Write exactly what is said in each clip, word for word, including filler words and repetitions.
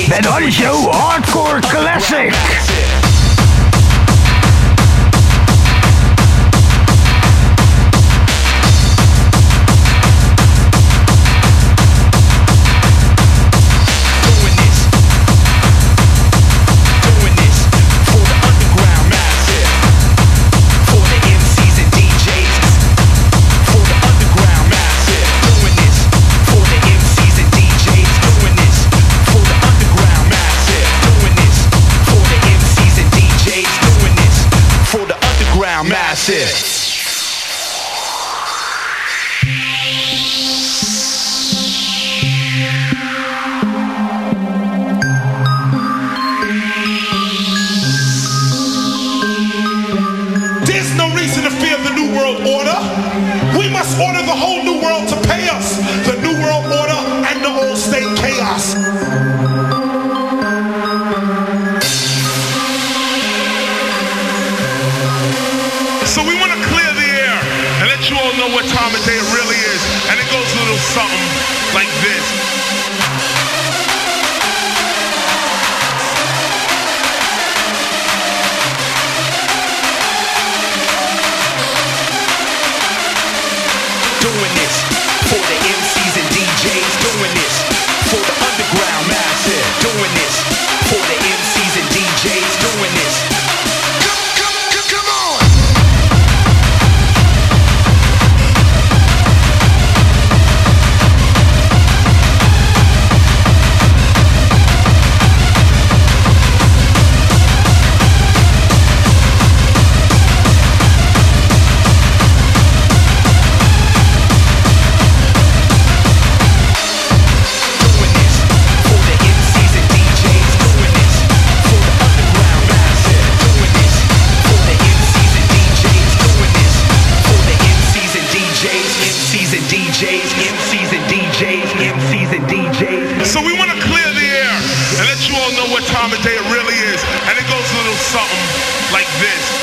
Met Hardy Show Hardcore Classic. Massive. There's no reason to fear the New World Order. We must order the whole New World to pay us. The New World Order and the old state chaos. So we want to clear the air and let you all know what time of day it really is. And it goes a little something like this. Doing this for the M Cs and D Js. Doing this for the underground massive. Doing this for the M Cs and D Js. Doing this. So we want to clear the air and let you all know what time of day it really is. And it goes a little something like this.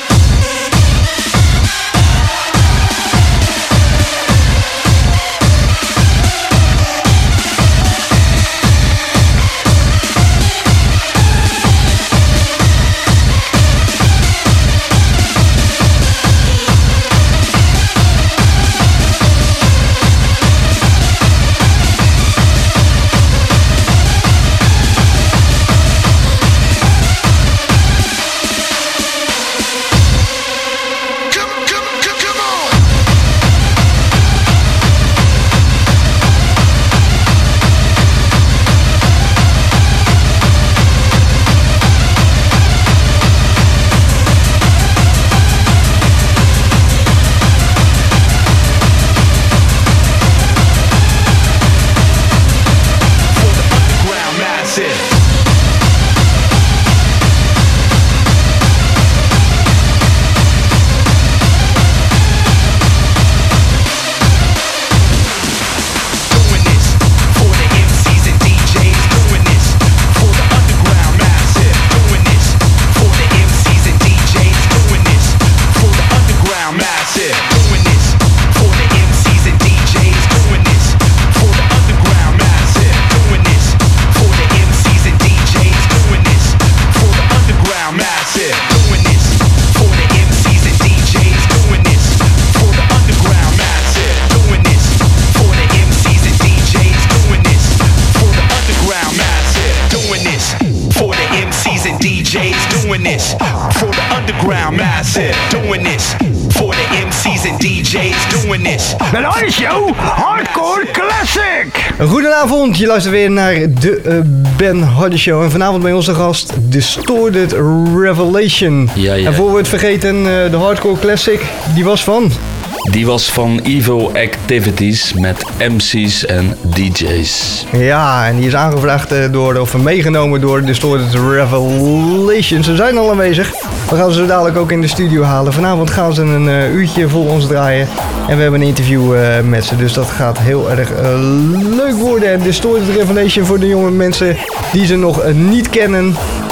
Doing this for the underground massive. Doing this for the M C's en D J's. Doing this. Met Hardy Show Hardcore Classic. Goedenavond, je luistert weer naar de uh, Ben Hardy Show. En vanavond bij onze gast Distorted Revelation. Ja, ja. En voor we het vergeten, uh, de Hardcore Classic, die was van... Die was van Evo Activities met M C's en D J's. Ja, en die is aangevraagd uh, door, of meegenomen door Distorted Revelation. Ze zijn al aanwezig. We gaan ze dadelijk ook in de studio halen. Vanavond gaan ze een uh, uurtje voor ons draaien. En we hebben een interview uh, met ze. Dus dat gaat heel erg uh, leuk worden. En Distorted Revelation voor de jonge mensen die ze nog uh, niet kennen.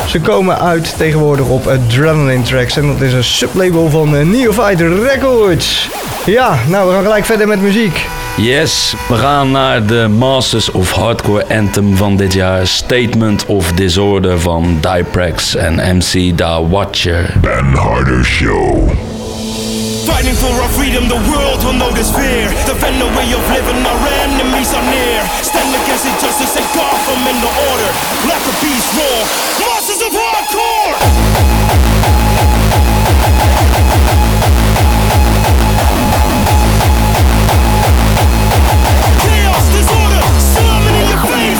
Ze komen uit tegenwoordig op Adrenaline Tracks en dat is een sublabel van uh, Neophyte Records. Ja, nou we gaan gelijk verder met muziek. Yes, we gaan naar de Masters of Hardcore Anthem van dit jaar. Statement of Disorder van Diprex en M C Da Watcher. Ben Harder Show. Fighting for our freedom, the world will know this fear. Defend the way of living, our enemies are near. Stand against injustice and Gotham in the order. Let the beast roar, Masters of Hardcore! Chaos, disorder, slamming in your face!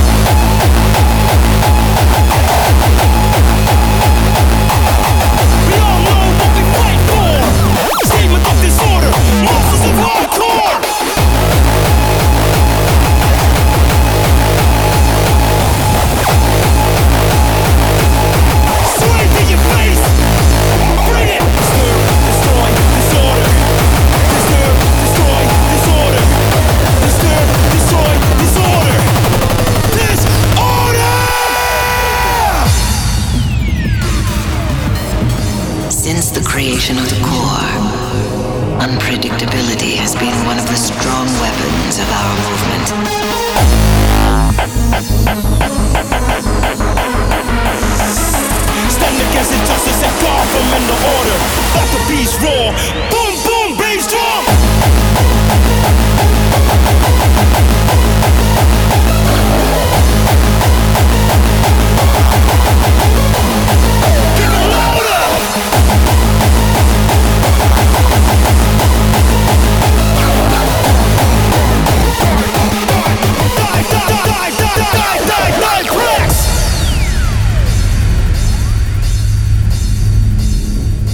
We all know what we fight for! Statement of disorder, Masters of Hardcore! Swing to your face! Bring it! Disturb, destroy, disorder! Disturb, destroy, disorder! Disturb, destroy, disorder! Disorder! Since the creation of the core, unpredictability has been one of the strong weapons of our movement. Stand against injustice and Gotham in the order. Let the beast roar. Boom, boom, bass drum. Get louder. Die, die, die, die, die, die, die, press.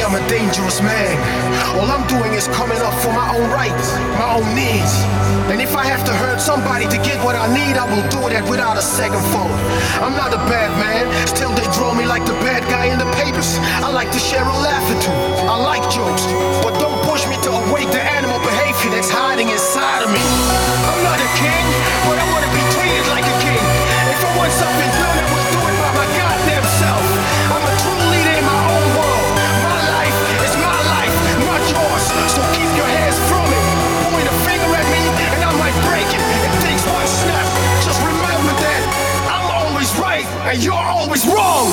I'm a dangerous man. All I'm doing is coming up for my own rights, my own needs. And if I have to hurt somebody to get what I need, I will do that without a second thought. I'm not a bad man, still they draw me like the bad guy in the papers. I like to share a laugh or two, I like jokes, but don't push me to await the animal behavior that's hiding inside of me. I'm not a king, but I want to be treated like a king. If I want something done, I will do it by my goddamn self. I'm a true leader in my own world. My life is my life, not yours. So keep your hands from it. Point a finger at me and I might break it. It takes one snap. Just remember that I'm always right and you're always wrong.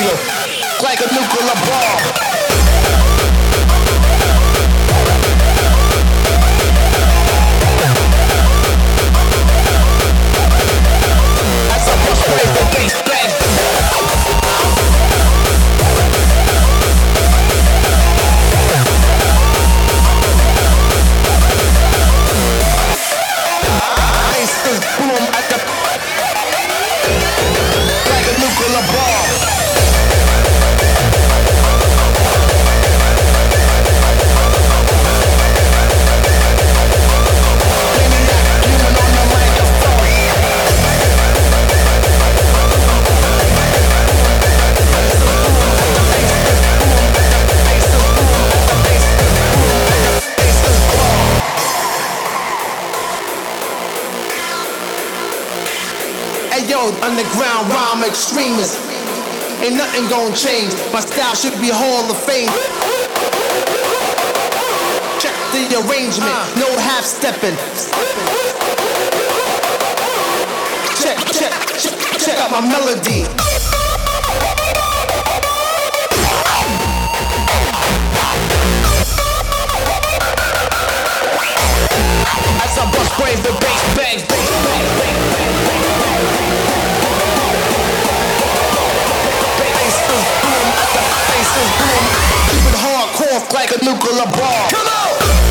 freedom like a nuclear bomb. As I bust away the bass bang. Bass boom at the like a nuclear bomb. Yo, underground rhyme extremist. Ain't nothing gonna change. My style should be Hall of Fame. Check the arrangement, no half stepping. Check, check, check, check out my melody. As I bust brave the bass bangs, bass bang, bang, bang, bang, bang. Bass is boom, the bass is boom. Keep it hardcore like a nuclear bomb. Come on!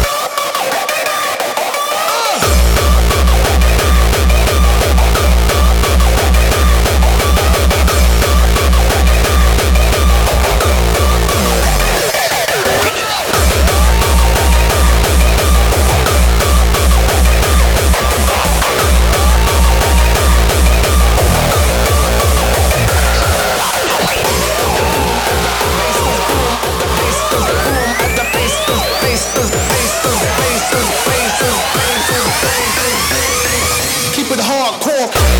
Keep it hardcore.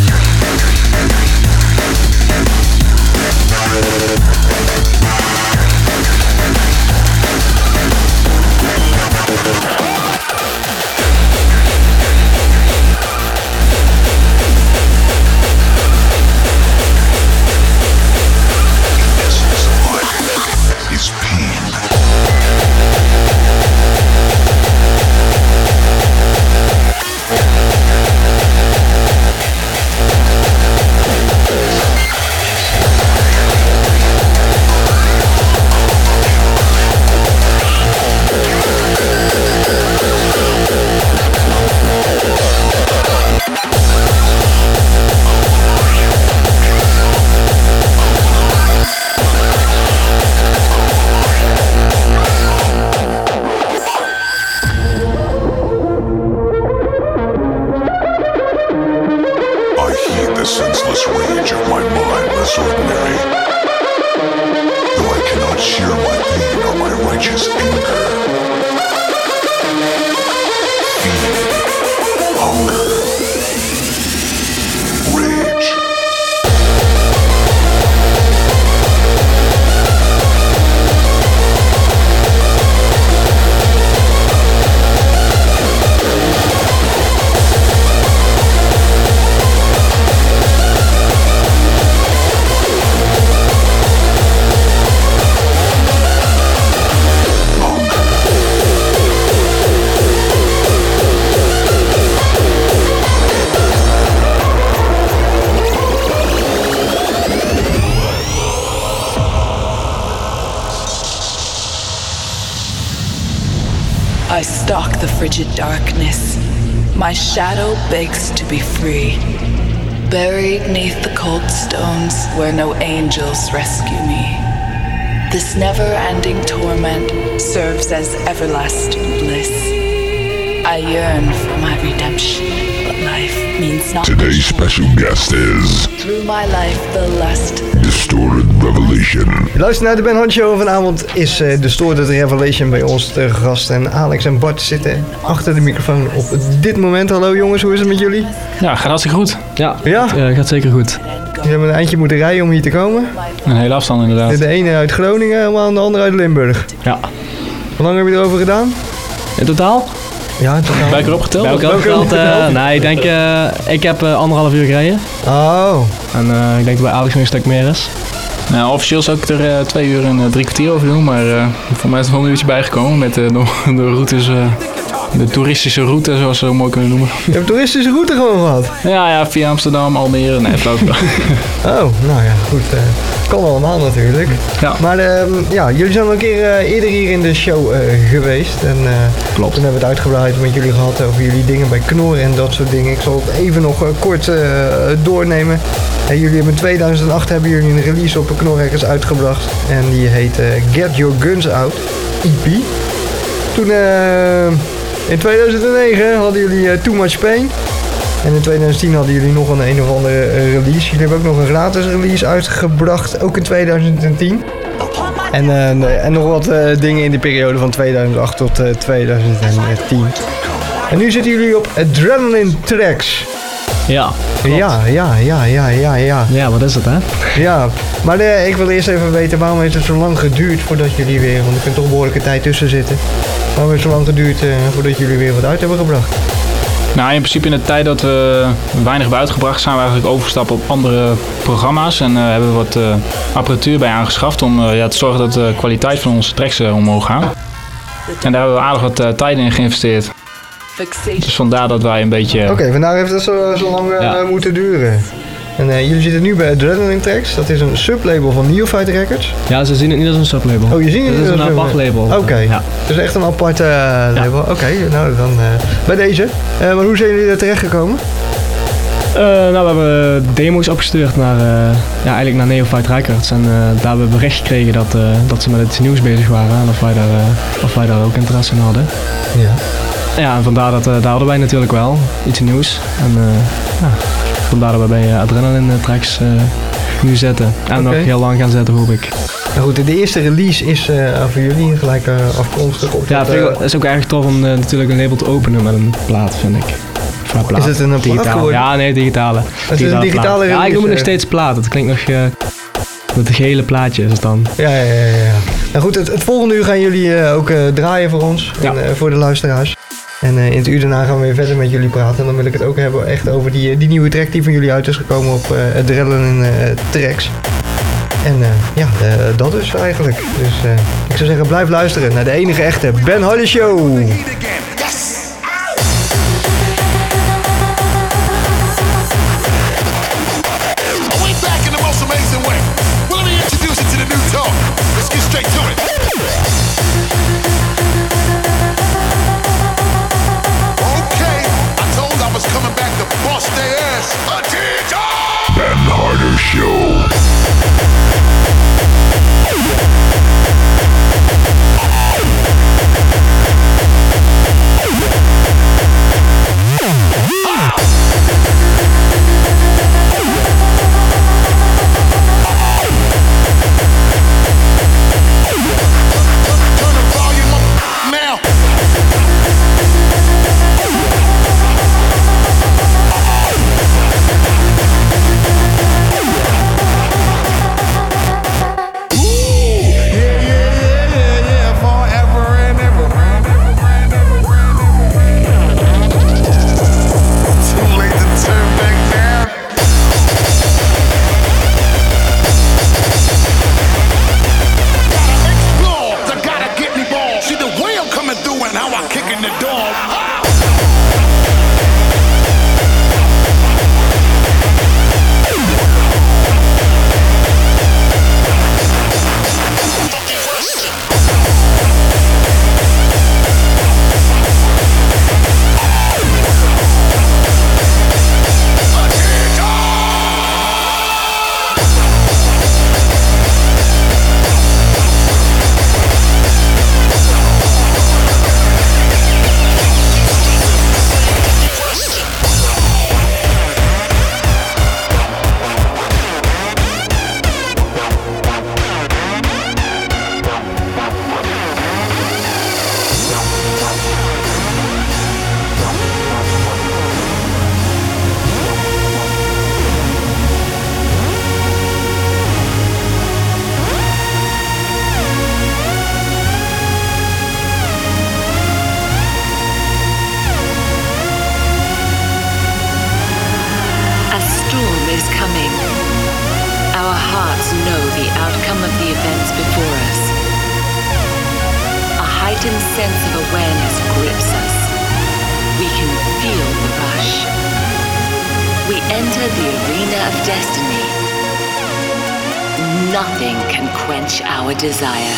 Subconscious. stage of my mind less ordinary. Though I cannot share my pain or my righteous anger. Fear, hunger, rage. I stalk the frigid darkness. My shadow begs to be free. Buried neath the cold stones where no angels rescue me. This never-ending torment serves as everlasting bliss. I yearn for my redemption, but life means not. Today's special guest is Through my life the lust. Distorted Revelation. Luister naar de Ben Hart Show. Vanavond is uh, Distorted Revelation bij ons te gast. En Alex en Bart zitten achter de microfoon op dit moment. Hallo jongens, hoe is het met jullie? Ja, gaat hartstikke goed. Ja, ja? Het uh, gaat zeker goed. Jullie hebben een eindje moeten rijden om hier te komen. Een hele afstand inderdaad. De ene uit Groningen en de andere uit Limburg. Ja. Hoe lang heb je erover gedaan? In totaal? Ja, in totaal. Bij elkaar opgeteld? Bij elkaar opgeteld? Uh, nee, ik denk, uh, ik heb uh, anderhalf uur gereden. Oh. En uh, ik denk dat bij Alex nog een stuk meer is. Nou, officieel zou ik er uh, twee uur en uh, drie kwartier over doen, maar uh, voor mij is er wel een uurtje bijgekomen met uh, de, de routes, uh, de toeristische route, zoals ze zo mooi kunnen noemen. Je hebt toeristische route gewoon gehad? Ja, ja, via Amsterdam, Almere, nee, flauw. Oh, nou ja, goed. Uh, kan allemaal natuurlijk. Ja. Maar uh, ja, jullie zijn al een keer uh, eerder hier in de show uh, geweest. En, uh, Klopt. Toen hebben we het uitgebreid met jullie gehad over jullie dingen bij Knor en dat soort dingen. Ik zal het even nog uh, kort uh, doornemen. Uh, jullie hebben in tweeduizend acht hebben jullie een release op Knor Records uitgebracht. En die heet uh, Get Your Guns Out, E P. Toen uh, in tweeduizend negen hadden jullie uh, Too Much Pain. En in tweeduizend tien hadden jullie nog een een of andere uh, release. Jullie hebben ook nog een gratis release uitgebracht, ook in tweeduizend tien. En, uh, en nog wat uh, dingen in de periode van tweeduizend acht tot uh, tweeduizend tien. En nu zitten jullie op Adrenaline Tracks. Ja, klopt. Ja, ja, ja, ja, ja, ja. Ja, wat is het hè? Ja, maar uh, ik wil eerst even weten, waarom heeft het zo lang geduurd voordat jullie weer, want er kan toch behoorlijke tijd tussen zitten. Waarom heeft het zo lang geduurd uh, voordat jullie weer wat uit hebben gebracht? Nou, in principe in de tijd dat we weinig hebben uitgebracht, zijn we eigenlijk overgestapt op andere programma's. En uh, hebben we wat uh, apparatuur bij aangeschaft om uh, ja, te zorgen dat de kwaliteit van onze tracks uh, omhoog gaan. En daar hebben we aardig wat uh, tijd in geïnvesteerd. Dus vandaar dat wij een beetje... Oké, okay, vandaar heeft dat zo, zo lang uh, ja. moeten duren. En uh, jullie zitten nu bij Adrenaline Tracks. Dat is een sublabel van Neophyte Records. Ja, ze zien het niet als een sublabel. Oh, je ziet het niet als een apart label. Oké, okay. Ja. Dus echt een apart uh, label. Ja. Oké, okay, nou dan uh, bij deze. Uh, maar hoe zijn jullie er terecht gekomen? Uh, nou, we hebben demo's opgestuurd naar, uh, ja, eigenlijk naar Neophyte Records. En uh, daar hebben we bericht gekregen dat, uh, dat ze met iets nieuws bezig waren. En of wij daar, uh, of wij daar ook interesse in hadden. Ja. Ja, en vandaar dat uh, daar hadden wij natuurlijk wel iets nieuws. En uh, ja, vandaar dat we bij uh, Adrenaline Tracks uh, nu zetten. En okay. nog heel lang gaan zetten, hoop ik. Nou goed, de eerste release is uh, voor jullie gelijk uh, afkomstig op. Ja, het uh, is ook erg tof om uh, natuurlijk een label te openen met een plaat, vind ik. Plaat. Is het een digitaal? plaat geworden? Ja, nee, digitale. Het is een digitale plaat. release. Ja, ik noem het nog steeds plaat. Het klinkt nog... Uh, met het gele plaatje is het dan. Ja, ja, ja. ja. Nou goed, het, het volgende uur gaan jullie uh, ook uh, draaien voor ons. Ja. En, uh, voor de luisteraars. En uh, in het uur daarna gaan we weer verder met jullie praten. En dan wil ik het ook hebben echt over die, die nieuwe track die van jullie uit is gekomen op uh, Adrenaline uh, Tracks. En uh, ja, uh, dat dus eigenlijk. Dus uh, ik zou zeggen, blijf luisteren naar de enige echte Ben Hart Show. Ben Hart Show. is coming. Our hearts know the outcome of the events before us. A heightened sense of awareness grips us. We can feel the rush. We enter the arena of destiny. Nothing can quench our desire.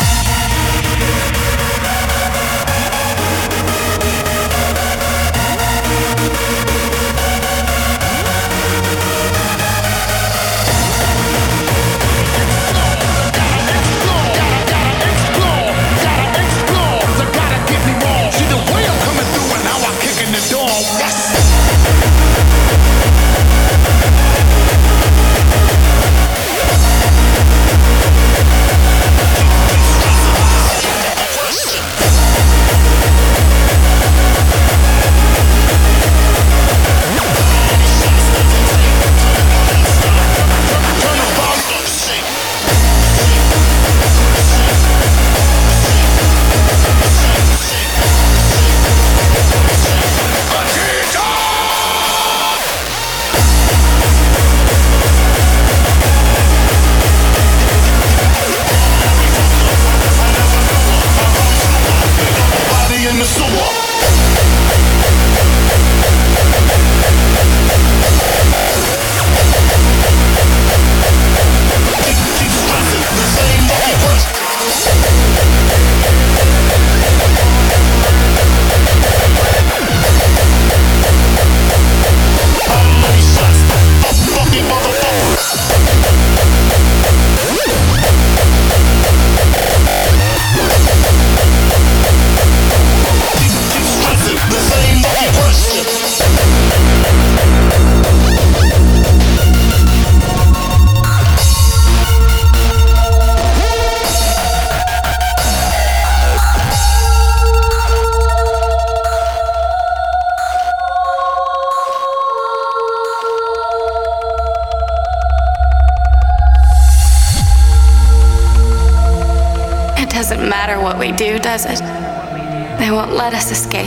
Doesn't matter what we do, does it? They won't let us escape.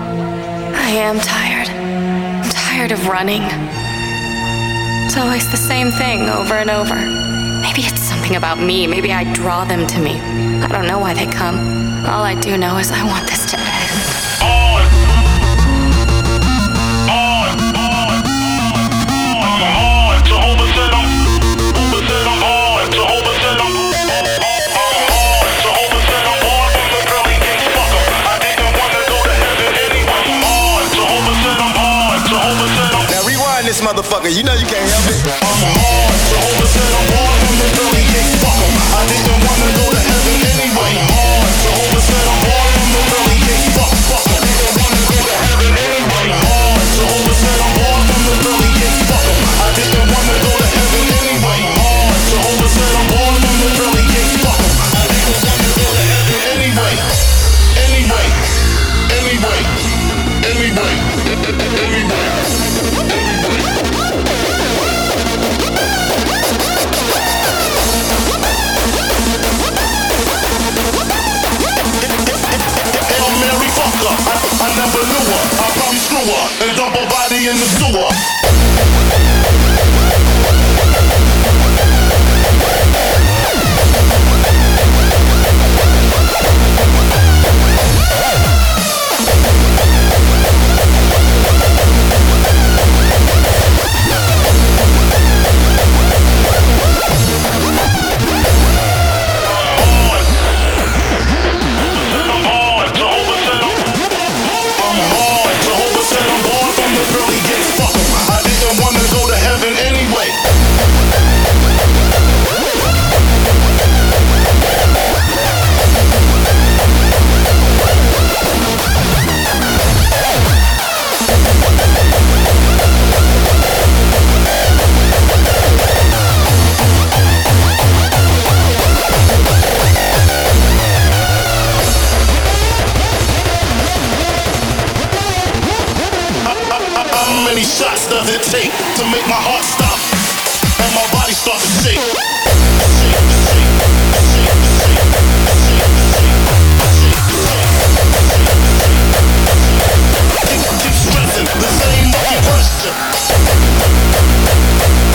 I am tired. I'm tired of running. It's always the same thing over and over. Maybe it's something about me. Maybe I draw them to me. I don't know why they come. All I do know is I want this to end. Motherfucker, you know you can't help it. I'm hard, Jehovah said I'm hard from the early days. Fuck 'em, I didn't wanna go to heaven anyway. I'm hard, Jehovah said I'm hard from the early days. Fuck, fuck 'em, I didn't wanna go to heaven anyway. I'm hard, Jehovah said I'm hard from the early days. Fuck 'em, I didn't wanna go to heaven anyway. I'm hard, Jehovah said I'm hard from the early days. Fuck 'em, I didn't wanna go to heaven anyway. Anyway, anyway, anyway, anyway. I, I never knew her. I probably screw her and dump her body in the sewer. To make my heart stop and my body start to shake. Keep, keep stressing the same fucking question.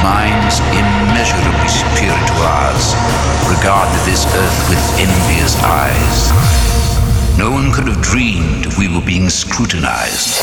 minds immeasurably superior to ours regarded this earth with envious eyes. No one could have dreamed we were being scrutinized.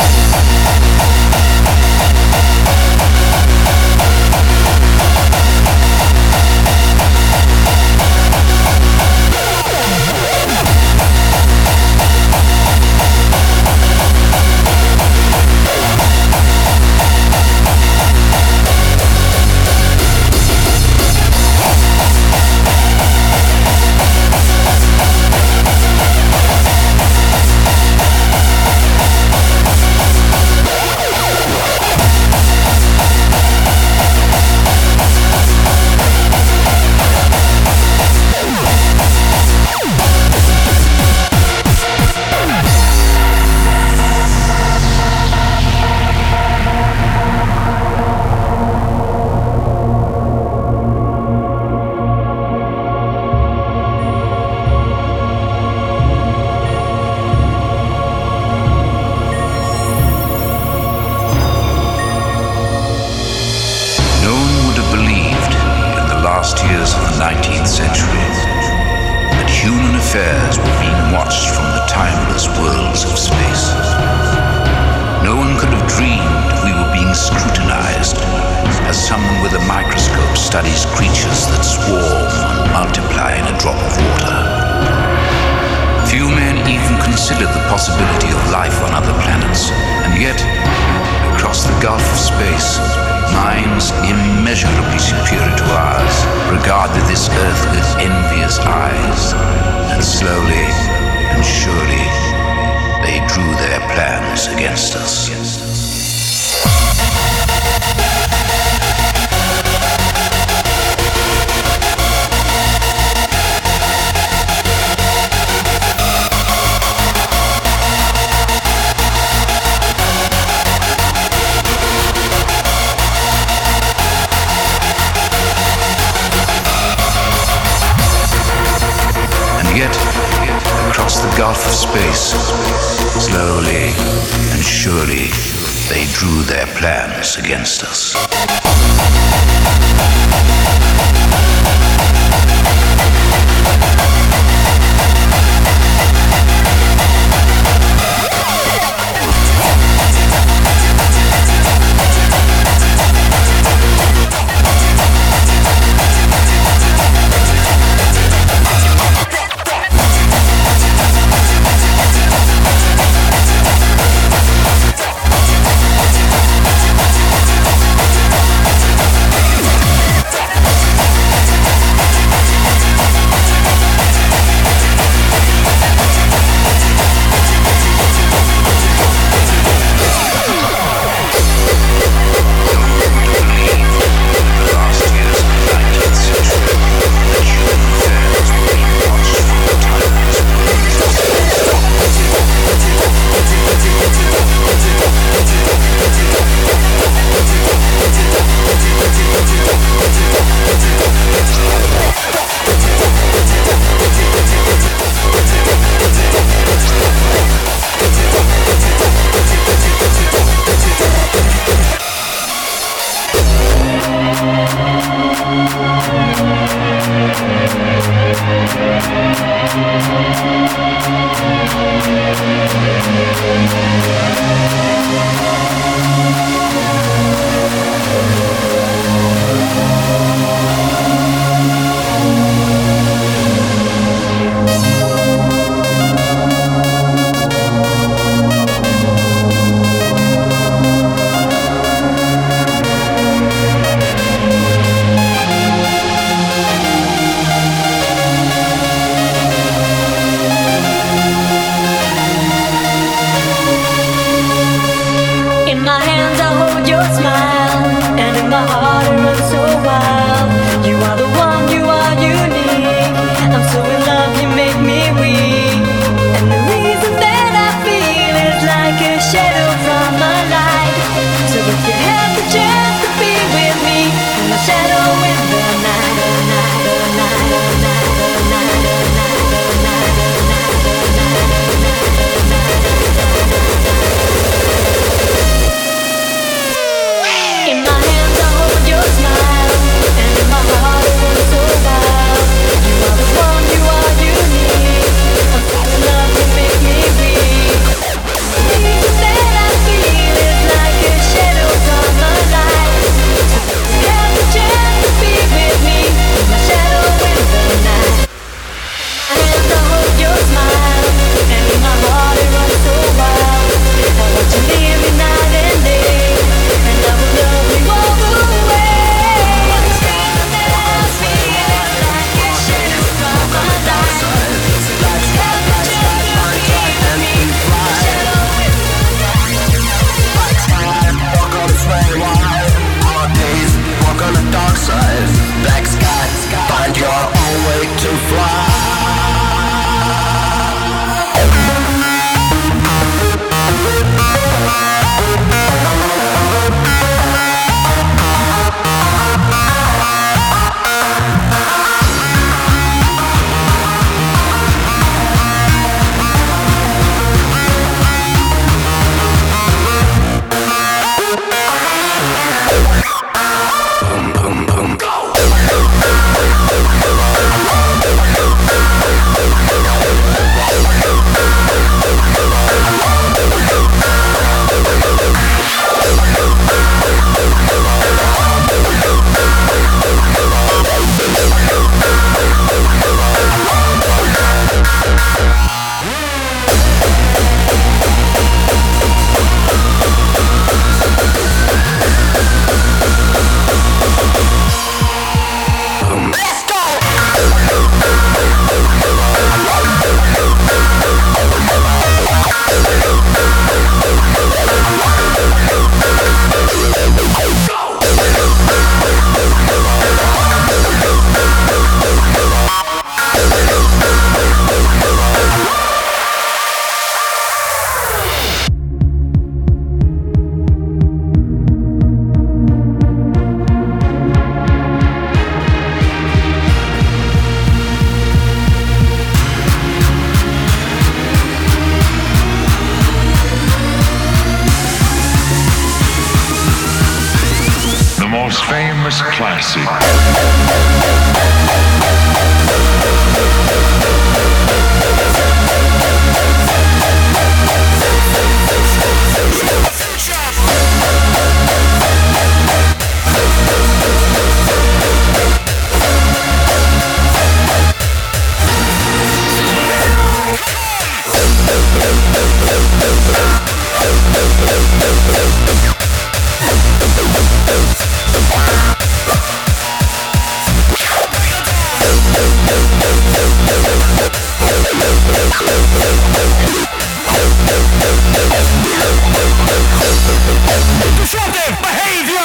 Against us. In my hands I hold your smile. Breakers Classic. Disruptive behavior!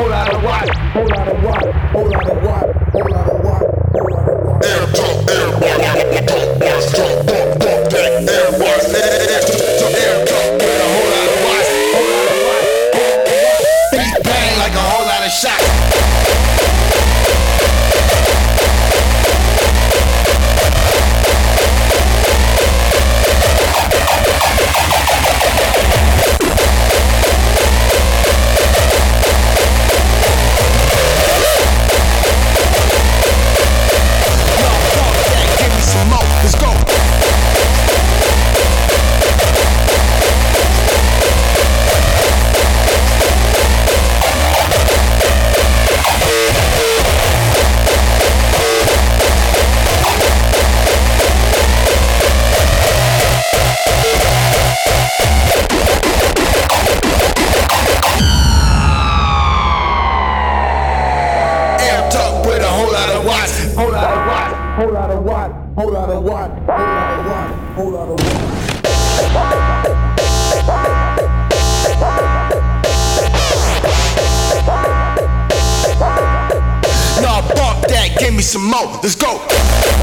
whole lot of what? Whole lot of what? Whole lot of what? Whole lot of what? Air talk, air bars, talk, bump, bump that. Air bars, air talk, air talk with a whole lot of what? Whole lot of what? Beat bang like a whole lot of shots. Let's go. Air talk with a whole lot of watts. Whole lot of watts. Whole lot of watts. Whole lot of what? Whole lot of what? Whole lot of what? Nah, fuck that. Give me some more. Let's go.